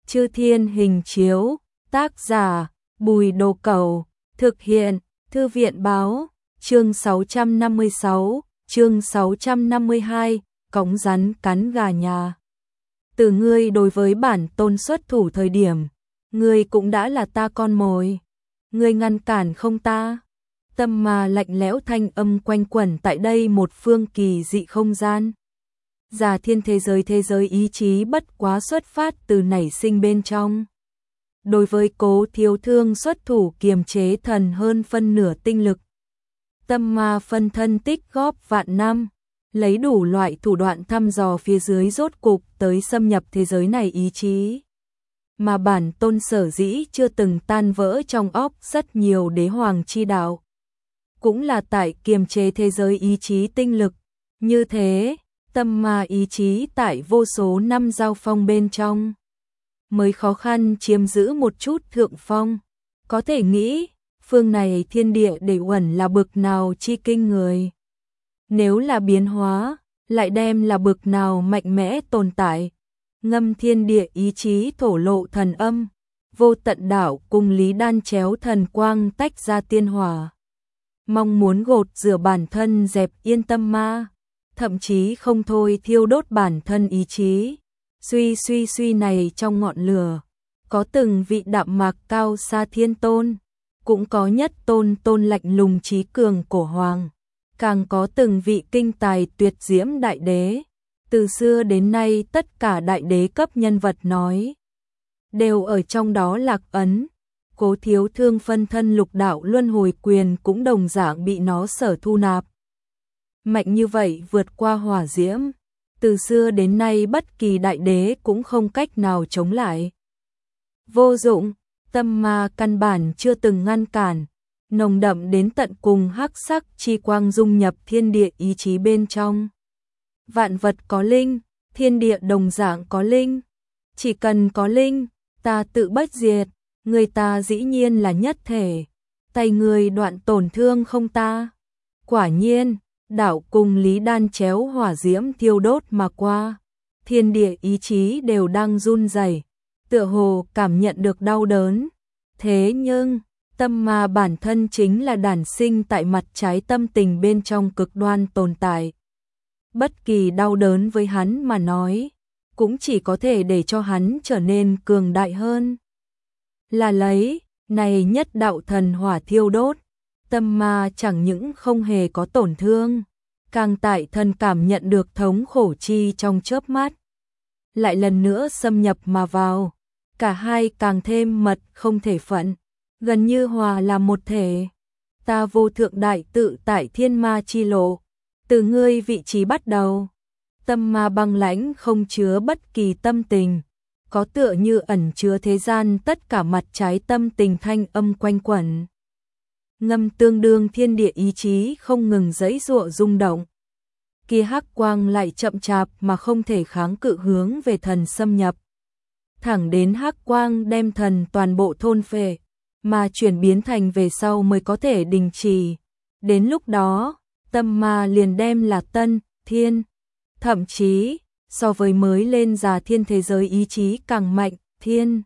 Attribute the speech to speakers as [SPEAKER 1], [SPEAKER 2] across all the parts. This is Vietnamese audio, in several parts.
[SPEAKER 1] Chư Thiên Hình Chiếu, tác giả, Bùi Đồ Cẩu, thực hiện, Thư viện Báo, chương 656, chương 652, cống rắn cắn gà nhà. Từ ngươi đối với bản tôn xuất thủ thời điểm, ngươi cũng đã là ta con mồi. Ngươi ngăn cản không ta? Tâm ma lạnh lẽo thanh âm quanh quẩn tại đây một phương kỳ dị không gian. Giả thiên thế giới ý chí bất quá xuất phát từ nảy sinh bên trong. Đối với Cố Thiếu Thương xuất thủ kiềm chế thần hơn phân nửa tinh lực. Tâm ma phân thân tích góp vạn năm, lấy đủ loại thủ đoạn thăm dò phía dưới rốt cục tới xâm nhập thế giới này ý chí. Mà bản tôn sở dĩ chưa từng tan vỡ trong óc rất nhiều đế hoàng chi đạo. Cũng là tại kiềm chế thế giới ý chí tinh lực. Như thế, tâm ma ý chí tại vô số năm giao phong bên trong mới khó khăn chiếm giữ một chút thượng phong. Có thể nghĩ, phương này thiên địa để uẩn là bực nào chi kinh người. Nếu là biến hóa, lại đem là bực nào mạnh mẽ tồn tại. Ngâm thiên địa ý chí thổ lộ thần âm, vô tận đảo cùng Lý Đan chéo thần quang tách ra tiên hỏa. Mong muốn gột rửa bản thân dẹp yên tâm ma, thậm chí không thôi thiêu đốt bản thân ý chí. Suy này trong ngọn lửa, có từng vị đạm mạc cao xa thiên tôn, cũng có nhất tôn lạnh lùng trí cường cổ hoàng, càng có từng vị kinh tài tuyệt diễm đại đế. Từ xưa đến nay tất cả đại đế cấp nhân vật nói, đều ở trong đó lạc ấn. Cố Thiếu Thương phân thân lục đạo luân hồi quyền cũng đồng dạng bị nó sở thu nạp. Mạnh như vậy vượt qua hỏa diễm, từ xưa đến nay bất kỳ đại đế cũng không cách nào chống lại. Vô dụng, tâm ma căn bản chưa từng ngăn cản, nồng đậm đến tận cùng hắc sắc chi quang dung nhập thiên địa ý chí bên trong. Vạn vật có linh, thiên địa đồng dạng có linh. Chỉ cần có linh, ta tự bất diệt, người ta dĩ nhiên là nhất thể. Tay người đoạn tổn thương không ta? Quả nhiên, đảo cùng Lý Đan chéo hỏa diễm thiêu đốt mà qua. Thiên địa ý chí đều đang run rẩy, tựa hồ cảm nhận được đau đớn. Thế nhưng, tâm ma bản thân chính là đản sinh tại mặt trái tâm tình bên trong cực đoan tồn tại. Bất kỳ đau đớn với hắn mà nói, cũng chỉ có thể để cho hắn trở nên cường đại hơn. Là lấy, này nhất đạo thần hỏa thiêu đốt, tâm ma chẳng những không hề có tổn thương, càng tại thần cảm nhận được thống khổ chi trong chớp mắt. Lại lần nữa xâm nhập mà vào, cả hai càng thêm mật không thể phận, gần như hòa làm một thể. Ta vô thượng đại tự tại thiên ma chi lộ, từ ngươi vị trí bắt đầu. Tâm ma băng lãnh không chứa bất kỳ tâm tình, có tựa như ẩn chứa thế gian tất cả mặt trái tâm tình thanh âm quanh quẩn. Ngâm tương đương thiên địa ý chí không ngừng giãy giụa rung động. Kia hắc quang lại chậm chạp mà không thể kháng cự hướng về thần xâm nhập. Thẳng đến hắc quang đem thần toàn bộ thôn phệ, mà chuyển biến thành về sau mới có thể đình chỉ. Đến lúc đó, tâm ma liền đem là tân, thiên, thậm chí, so với mới lên già thiên thế giới ý chí càng mạnh, thiên.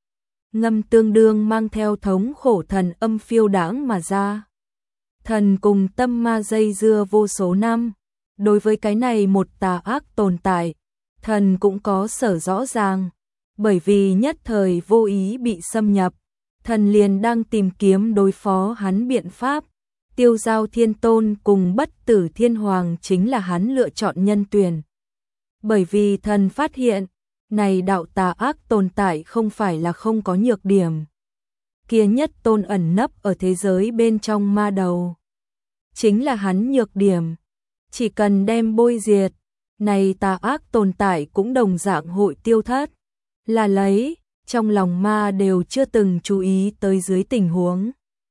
[SPEAKER 1] Ngâm tương đương mang theo thống khổ thần âm phiêu đãng mà ra. Thần cùng tâm ma dây dưa vô số năm, đối với cái này một tà ác tồn tại, thần cũng có sở rõ ràng, bởi vì nhất thời vô ý bị xâm nhập, thần liền đang tìm kiếm đối phó hắn biện pháp. Tiêu Giao Thiên Tôn cùng Bất Tử Thiên Hoàng chính là hắn lựa chọn nhân tuyển. Bởi vì thần phát hiện, này đạo tà ác tồn tại không phải là không có nhược điểm. Kia nhất tôn ẩn nấp ở thế giới bên trong ma đầu, chính là hắn nhược điểm. Chỉ cần đem bôi diệt, này tà ác tồn tại cũng đồng dạng hội tiêu thất. Là lấy, trong lòng ma đều chưa từng chú ý tới dưới tình huống.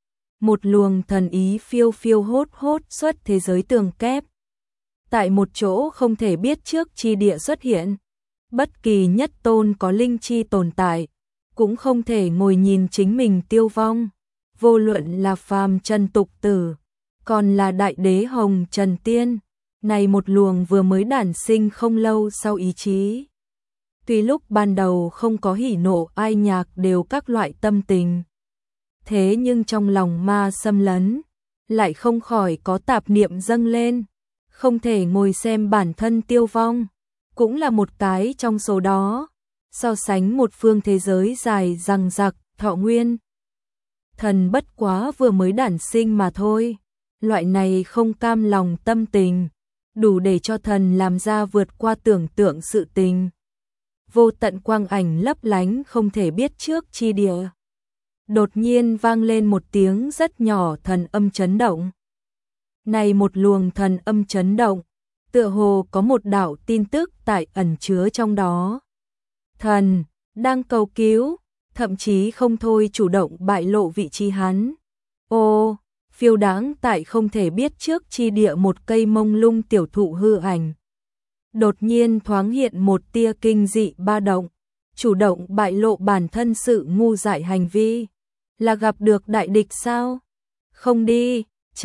[SPEAKER 1] Một luồng thần ý phiêu phiêu hốt hốt xuất thế giới tường kép. Tại một chỗ không thể biết trước chi địa xuất hiện. Bất kỳ nhất tôn có linh chi tồn tại, cũng không thể ngồi nhìn chính mình tiêu vong. Vô luận là phàm trần tục tử, còn là đại đế hồng trần tiên. Này một luồng vừa mới đản sinh không lâu sau ý chí. Tuy lúc ban đầu không có hỉ nộ ai nhạc đều các loại tâm tình, thế nhưng trong lòng ma xâm lấn, lại không khỏi có tạp niệm dâng lên, không thể ngồi xem bản thân tiêu vong, cũng là một cái trong số đó. So sánh một phương thế giới dài dằng dặc, thọ nguyên thần bất quá vừa mới đản sinh mà thôi. Loại này không cam lòng tâm tình, đủ để cho thần làm ra vượt qua tưởng tượng sự tình. Vô tận quang ảnh lấp lánh không thể biết trước chi địa. Đột nhiên vang lên một tiếng rất nhỏ thần âm chấn động. Này một luồng thần âm chấn động, tựa hồ có một đạo tin tức tại ẩn chứa trong đó. Thần đang cầu cứu, thậm chí không thôi chủ động bại lộ vị trí hắn. Ô, phiêu đáng tại không thể biết trước chi địa một cây mông lung tiểu thụ hư ảnh. Đột nhiên thoáng hiện một tia kinh dị ba động, chủ động bại lộ bản thân sự ngu dại hành vi. Là gặp được đại địch sao? Không đi,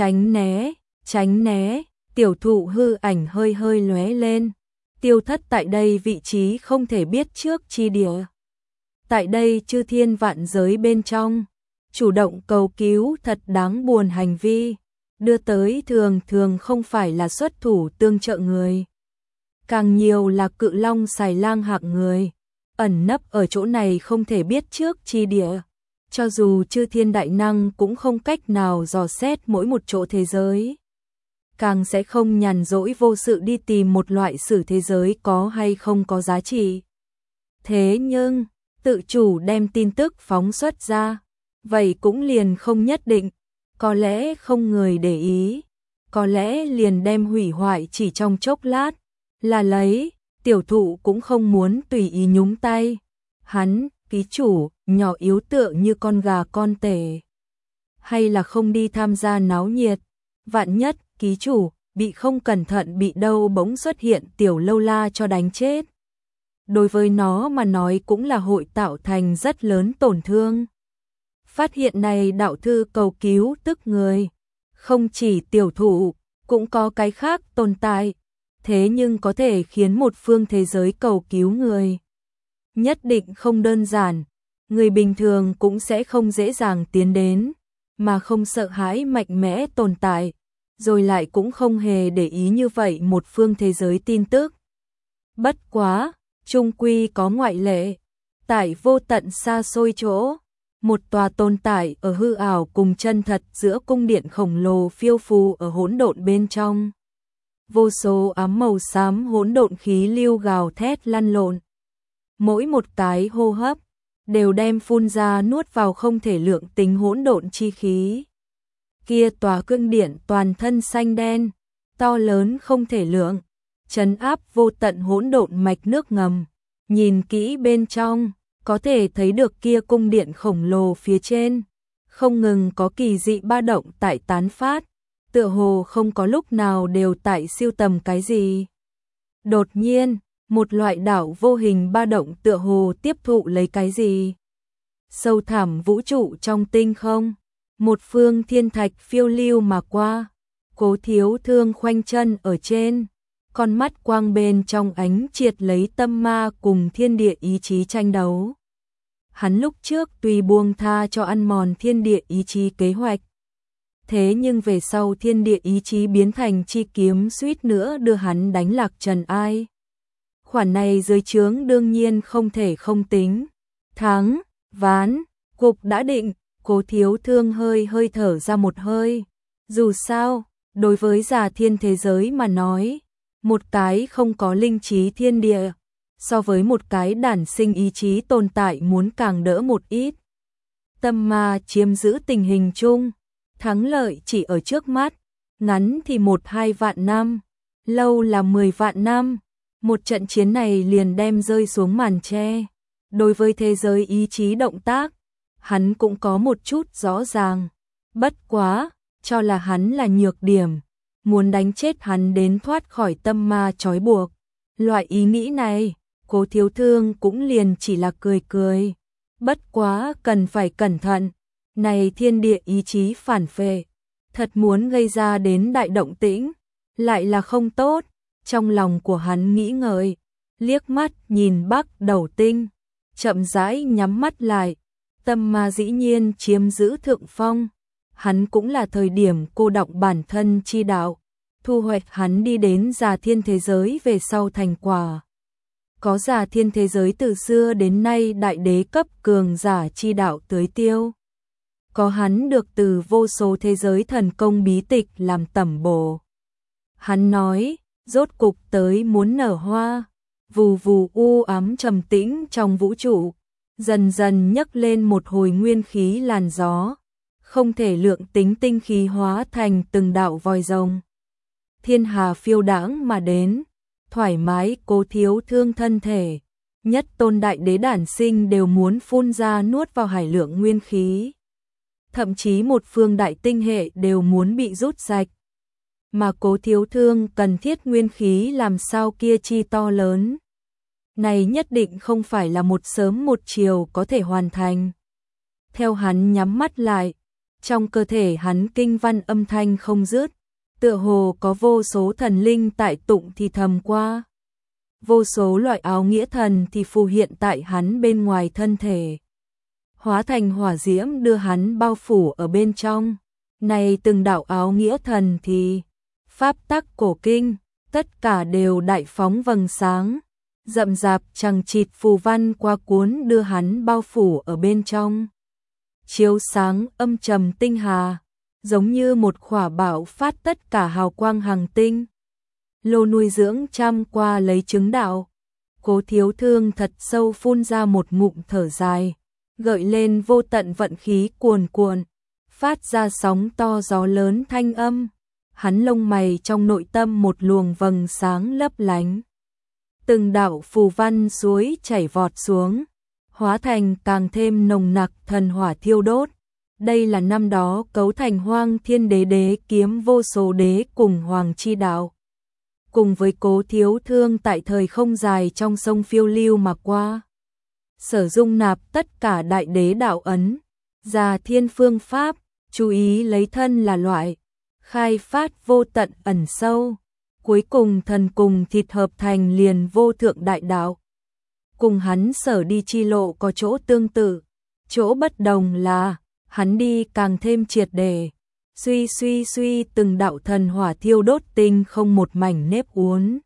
[SPEAKER 1] tránh né, tiểu thụ hư ảnh hơi hơi lóe lên, tiêu thất tại đây vị trí không thể biết trước chi địa. Tại đây chư thiên vạn giới bên trong, chủ động cầu cứu thật đáng buồn hành vi, đưa tới thường thường không phải là xuất thủ tương trợ người. Càng nhiều là cự long xài lang hạng người, ẩn nấp ở chỗ này không thể biết trước chi địa. Cho dù chư thiên đại năng cũng không cách nào dò xét mỗi một chỗ thế giới. Càng sẽ không nhàn rỗi vô sự đi tìm một loại sử thế giới có hay không có giá trị. Thế nhưng, tự chủ đem tin tức phóng xuất ra, vậy cũng liền không nhất định, có lẽ không người để ý, có lẽ liền đem hủy hoại chỉ trong chốc lát, là lấy, tiểu thụ cũng không muốn tùy ý nhúng tay. Hắn, ký chủ, nhỏ yếu tựa như con gà con tể. Hay là không đi tham gia náo nhiệt, vạn nhất, ký chủ, bị không cẩn thận bị đâu bỗng xuất hiện tiểu lâu la cho đánh chết. Đối với nó mà nói cũng là hội tạo thành rất lớn tổn thương. Phát hiện này đạo thư cầu cứu tức người, không chỉ tiểu thụ, cũng có cái khác tồn tại, thế nhưng có thể khiến một phương thế giới cầu cứu người. Nhất định không đơn giản, người bình thường cũng sẽ không dễ dàng tiến đến, mà không sợ hãi mạnh mẽ tồn tại, rồi lại cũng không hề để ý như vậy một phương thế giới tin tức. Bất quá, chung quy có ngoại lệ, tại vô tận xa xôi chỗ, một tòa tồn tại ở hư ảo cùng chân thật giữa cung điện khổng lồ phiêu phù ở hỗn độn bên trong. Vô số ám màu xám hỗn độn khí lưu gào thét lăn lộn. Mỗi một cái hô hấp đều đem phun ra nuốt vào không thể lượng tính hỗn độn chi khí. Kia tòa cương điện toàn thân xanh đen, to lớn không thể lượng, trấn áp vô tận hỗn độn mạch nước ngầm. Nhìn kỹ bên trong, có thể thấy được kia cung điện khổng lồ phía trên, không ngừng có kỳ dị ba động tại tán phát, tựa hồ không có lúc nào đều tại siêu tầm cái gì. Đột nhiên, một loại đảo vô hình ba động tựa hồ tiếp thụ lấy cái gì. Sâu thẳm vũ trụ trong tinh không, một phương thiên thạch phiêu lưu mà qua, Cố Thiếu Thương khoanh chân ở trên, con mắt quang bên trong ánh triệt lấy tâm ma cùng thiên địa ý chí tranh đấu. Hắn lúc trước tùy buông tha cho ăn mòn thiên địa ý chí kế hoạch, thế nhưng về sau thiên địa ý chí biến thành chi kiếm suýt nữa đưa hắn đánh lạc trần ai. Khoản này dưới trướng đương nhiên không thể không tính. Thắng, ván, cục đã định, Cố Thiếu Thương hơi hơi thở ra một hơi. Dù sao, đối với già thiên thế giới mà nói, một cái không có linh trí thiên địa, so với một cái đản sinh ý chí tồn tại muốn càng đỡ một ít. Tâm ma chiếm giữ tình hình chung, thắng lợi chỉ ở trước mắt, ngắn thì 1-2 vạn năm, lâu là 10 vạn năm. Một trận chiến này liền đem rơi xuống màn tre. Đối với thế giới ý chí động tác, hắn cũng có một chút rõ ràng. Bất quá, cho là hắn là nhược điểm, muốn đánh chết hắn đến thoát khỏi tâm ma trói buộc. Loại ý nghĩ này, Cố Thiếu Thương cũng liền chỉ là cười cười. Bất quá cần phải cẩn thận, này thiên địa ý chí phản phệ, thật muốn gây ra đến đại động tĩnh, lại là không tốt. Trong lòng của hắn nghĩ ngợi, liếc mắt nhìn Bắc Đầu Tinh, chậm rãi nhắm mắt lại, tâm ma dĩ nhiên chiếm giữ thượng phong. Hắn cũng là thời điểm cô đọng bản thân chi đạo, thu hoạch hắn đi đến Già Thiên thế giới về sau thành quả. Có Già Thiên thế giới từ xưa đến nay đại đế cấp cường giả chi đạo tưới tiêu. Có hắn được từ vô số thế giới thần công bí tịch làm tẩm bổ. Hắn nói, rốt cục tới muốn nở hoa, vù vù u ám trầm tĩnh trong vũ trụ, dần dần nhấc lên một hồi nguyên khí làn gió, không thể lượng tính tinh khí hóa thành từng đạo vòi rồng. Thiên hà phiêu đãng mà đến, thoải mái Cố Thiếu Thương thân thể, nhất tôn đại đế đản sinh đều muốn phun ra nuốt vào hải lượng nguyên khí. Thậm chí một phương đại tinh hệ đều muốn bị rút sạch. Mà Cố Thiếu Thương cần thiết nguyên khí làm sao kia chi to lớn. Này nhất định không phải là một sớm một chiều có thể hoàn thành. Theo hắn nhắm mắt lại, trong cơ thể hắn kinh văn âm thanh không dứt, tựa hồ có vô số thần linh tại tụng thì thầm qua. Vô số loại áo nghĩa thần thì phù hiện tại hắn bên ngoài thân thể. Hóa thành hỏa diễm đưa hắn bao phủ ở bên trong. Này từng đạo áo nghĩa thần thì pháp tắc cổ kinh, tất cả đều đại phóng vầng sáng, rậm rạp chằng chịt phù văn qua cuốn đưa hắn bao phủ ở bên trong. Chiếu sáng âm trầm tinh hà, giống như một khỏa bạo phát tất cả hào quang hàng tinh. Lô nuôi dưỡng trăm qua lấy chứng đạo. Cố Thiếu Thương thật sâu phun ra một ngụm thở dài, gợi lên vô tận vận khí cuồn cuộn, phát ra sóng to gió lớn thanh âm. Hắn lông mày trong nội tâm một luồng vầng sáng lấp lánh. Từng đạo phù văn suối chảy vọt xuống, hóa thành càng thêm nồng nặc thần hỏa thiêu đốt. Đây là năm đó cấu thành Hoang Thiên Đế đế kiếm vô số đế cùng hoàng chi đạo. Cùng với Cố Thiếu Thương tại thời không dài trong sông phiêu lưu mà qua. Sở dung nạp tất cả đại đế đạo ấn, Già Thiên phương pháp, chú ý lấy thân là loại, khai phát vô tận ẩn sâu. Cuối cùng thần cùng thịt hợp thành liền vô thượng đại đạo. Cùng hắn sở đi chi lộ có chỗ tương tự, chỗ bất đồng là hắn đi càng thêm triệt để, suy từng đạo thần hỏa thiêu đốt tinh không một mảnh nếp uốn.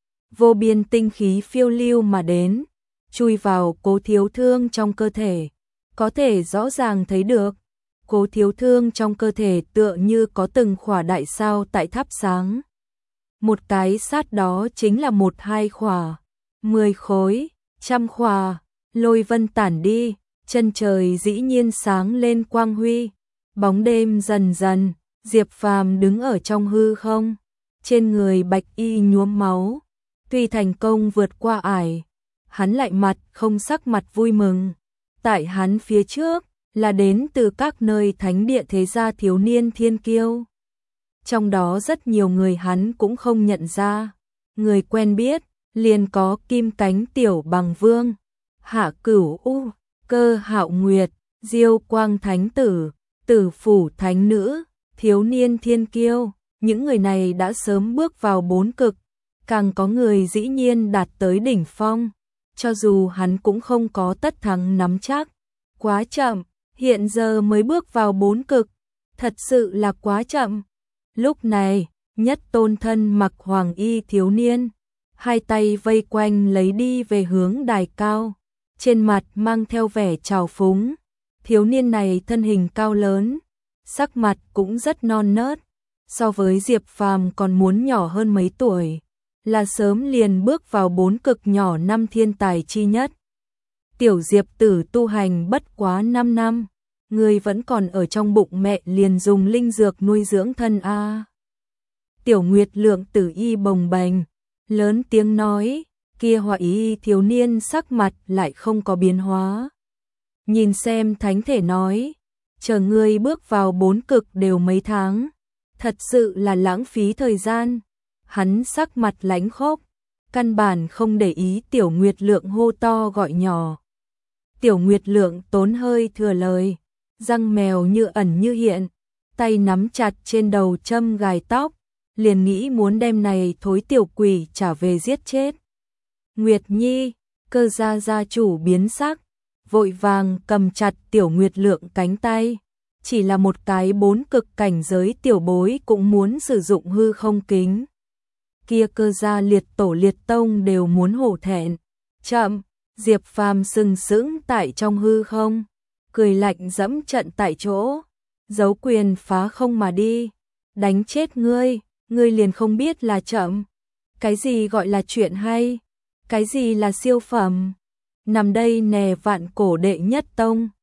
[SPEAKER 1] Vô biên tinh khí phiêu lưu mà đến, chui vào Cố Thiếu Thương trong cơ thể, có thể rõ ràng thấy được. Cố Thiếu Thương trong cơ thể tựa như có từng khỏa đại sao tại thắp sáng. Một cái sát đó chính là 1-2 khỏa, 10 khối, 100 khỏa, lôi vân tản đi, chân trời dĩ nhiên sáng lên quang huy, bóng đêm dần dần, Diệp Phàm đứng ở trong hư không, trên người bạch y nhuốm máu, tuy thành công vượt qua ải, hắn lại mặt không sắc mặt vui mừng. Tại hắn phía trước là đến từ các nơi thánh địa thế gia thiếu niên thiên kiêu. Trong đó rất nhiều người hắn cũng không nhận ra, người quen biết, liền có Kim Cánh Tiểu Bằng Vương, Hạ Cửu U, Cơ Hạo Nguyệt, Diêu Quang Thánh Tử, Tử Phủ Thánh Nữ, thiếu niên thiên kiêu, những người này đã sớm bước vào 4 cực, càng có người dĩ nhiên đạt tới đỉnh phong, cho dù hắn cũng không có tất thắng nắm chắc, quá chậm, hiện giờ mới bước vào 4 cực, thật sự là quá chậm. Lúc này, nhất tôn thân mặc hoàng y thiếu niên, hai tay vây quanh lấy đi về hướng đài cao, trên mặt mang theo vẻ trào phúng. Thiếu niên này thân hình cao lớn, sắc mặt cũng rất non nớt, so với Diệp Phàm còn muốn nhỏ hơn mấy tuổi, là sớm liền bước vào 4 cực nhỏ 5 thiên tài chi nhất. Tiểu Diệp tử tu hành bất quá 5 năm. Người vẫn còn ở trong bụng mẹ liền dùng linh dược nuôi dưỡng thân a. Tiểu Nguyệt Lượng tử y bồng bềnh, lớn tiếng nói, kia họa y thiếu niên sắc mặt lại không có biến hóa. Nhìn xem thánh thể nói, chờ ngươi bước vào 4 cực đều mấy tháng, thật sự là lãng phí thời gian. Hắn sắc mặt lãnh khốc, căn bản không để ý Tiểu Nguyệt Lượng hô to gọi nhỏ. Tiểu Nguyệt Lượng tốn hơi thừa lời, răng mèo như ẩn như hiện, tay nắm chặt trên đầu châm gài tóc, liền nghĩ muốn đem này thối tiểu quỷ trả về giết chết. Nguyệt Nhi, Cơ gia gia chủ biến sắc, vội vàng cầm chặt Tiểu Nguyệt Lượng cánh tay. Chỉ là một cái 4 cực cảnh giới tiểu bối cũng muốn sử dụng hư không kính. Kia Cơ gia liệt tổ liệt tông đều muốn hổ thẹn. Chậm, Diệp Phàm sừng sững tại trong hư không, cười lạnh dẫm trận tại chỗ, giấu quyền phá không mà đi. Đánh chết ngươi, ngươi liền không biết là chậm. Cái gì gọi là chuyện hay? Cái gì là siêu phẩm? Nằm đây nè vạn cổ đệ nhất tông.